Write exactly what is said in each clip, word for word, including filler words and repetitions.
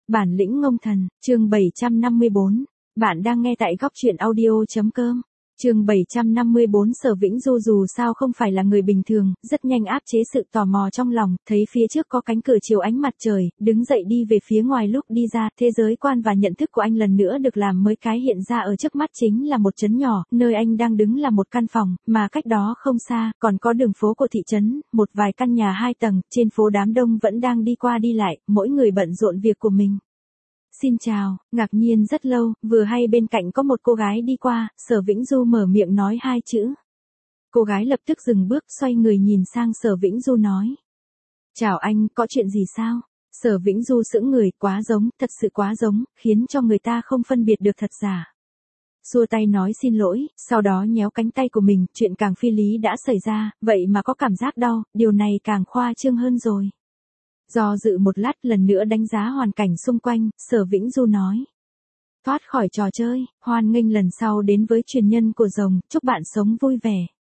Bản lĩnh ngông thần, chương bảy trăm năm mươi bốn. Bạn đang nghe tại góc truyện audio.com. Chương bảy trăm năm mươi bốn. Sở Vĩnh Du dù sao không phải là người bình thường, rất nhanh áp chế sự tò mò trong lòng, thấy phía trước có cánh cửa chiếu ánh mặt trời, đứng dậy đi về phía ngoài. Lúc đi ra, thế giới quan và nhận thức của anh lần nữa được làm mới. Cái hiện ra ở trước mắt chính là một trấn nhỏ, nơi anh đang đứng là một căn phòng, mà cách đó không xa, còn có đường phố của thị trấn, một vài căn nhà hai tầng, trên phố đám đông vẫn đang đi qua đi lại, mỗi người bận rộn việc của mình. Xin chào, ngạc nhiên rất lâu, vừa hay bên cạnh có một cô gái đi qua, Sở Vĩnh Du mở miệng nói hai chữ. Cô gái lập tức dừng bước, xoay người nhìn sang Sở Vĩnh Du nói. Chào anh, có chuyện gì sao? Sở Vĩnh Du sững người, quá giống, thật sự quá giống, khiến cho người ta không phân biệt được thật giả. Xua tay nói xin lỗi, sau đó nhéo cánh tay của mình, chuyện càng phi lý đã xảy ra, vậy mà có cảm giác đau, điều này càng khoa trương hơn rồi. Do dự một lát, lần nữa đánh giá hoàn cảnh xung quanh, Sở Vĩnh Du nói. Thoát khỏi trò chơi, hoan nghênh lần sau đến với truyền nhân của rồng, chúc bạn sống vui vẻ.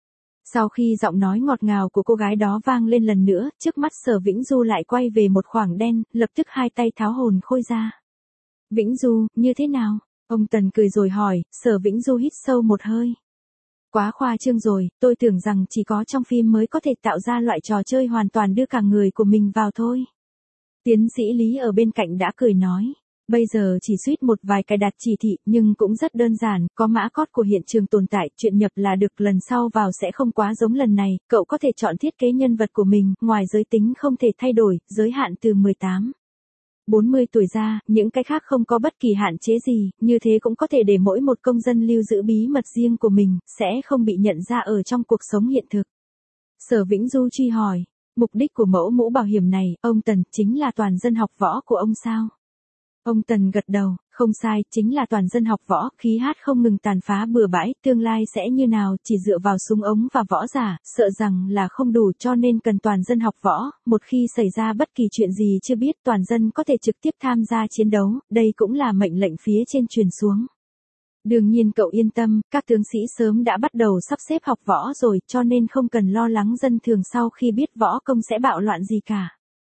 Sau khi giọng nói ngọt ngào của cô gái đó vang lên lần nữa, trước mắt Sở Vĩnh Du lại quay về một khoảng đen, lập tức hai tay tháo hồn khôi ra. Vĩnh Du, như thế nào? Ông Tần cười rồi hỏi. Sở Vĩnh Du hít sâu một hơi. Quá khoa trương rồi, tôi tưởng rằng chỉ có trong phim mới có thể tạo ra loại trò chơi hoàn toàn đưa cả người của mình vào thôi. Tiến sĩ Lý ở bên cạnh đã cười nói. Bây giờ chỉ suýt một vài cài đặt chỉ thị, nhưng cũng rất đơn giản, có mã code của hiện trường tồn tại, chuyện nhập là được, lần sau vào sẽ không quá giống lần này, cậu có thể chọn thiết kế nhân vật của mình, ngoài giới tính không thể thay đổi, giới hạn từ mười tám. bốn mươi tuổi ra, những cái khác không có bất kỳ hạn chế gì, như thế cũng có thể để mỗi một công dân lưu giữ bí mật riêng của mình, sẽ không bị nhận ra ở trong cuộc sống hiện thực. Sở Vĩnh Du truy hỏi, mục đích của mẫu mũ bảo hiểm này, ông Tần, chính là toàn dân học võ của ông sao? Ông Tần gật đầu, không sai, chính là toàn dân học võ, khí hát không ngừng tàn phá bừa bãi, tương lai sẽ như nào, chỉ dựa vào súng ống và võ giả, sợ rằng là không đủ, cho nên cần toàn dân học võ, một khi xảy ra bất kỳ chuyện gì chưa biết, toàn dân có thể trực tiếp tham gia chiến đấu, đây cũng là mệnh lệnh phía trên truyền xuống. Đương nhiên cậu yên tâm, các tướng sĩ sớm đã bắt đầu sắp xếp học võ rồi, cho nên không cần lo lắng dân thường sau khi biết võ công sẽ bạo loạn gì cả.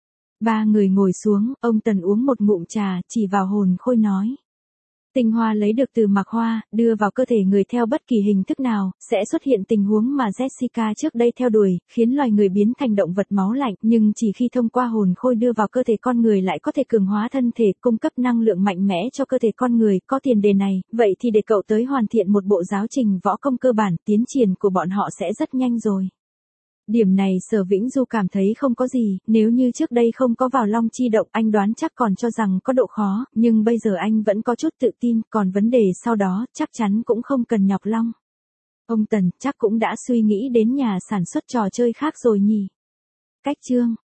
Ba người ngồi xuống, ông Tần uống một ngụm trà, chỉ vào hồn khôi nói. Tinh hoa lấy được từ mạc hoa, đưa vào cơ thể người theo bất kỳ hình thức nào, sẽ xuất hiện tình huống mà Jessica trước đây theo đuổi, khiến loài người biến thành động vật máu lạnh, nhưng chỉ khi thông qua hồn khôi đưa vào cơ thể con người lại có thể cường hóa thân thể, cung cấp năng lượng mạnh mẽ cho cơ thể con người, có tiền đề này, vậy thì để cậu tới hoàn thiện một bộ giáo trình võ công cơ bản, tiến triển của bọn họ sẽ rất nhanh rồi. Điểm này Sở Vĩnh Du cảm thấy không có gì, nếu như trước đây không có vào Long Chi Động anh đoán chắc còn cho rằng có độ khó, nhưng bây giờ anh vẫn có chút tự tin, còn vấn đề sau đó chắc chắn cũng không cần nhọc lòng. Ông Tần chắc cũng đã suy nghĩ đến nhà sản xuất trò chơi khác rồi nhỉ. Cách chương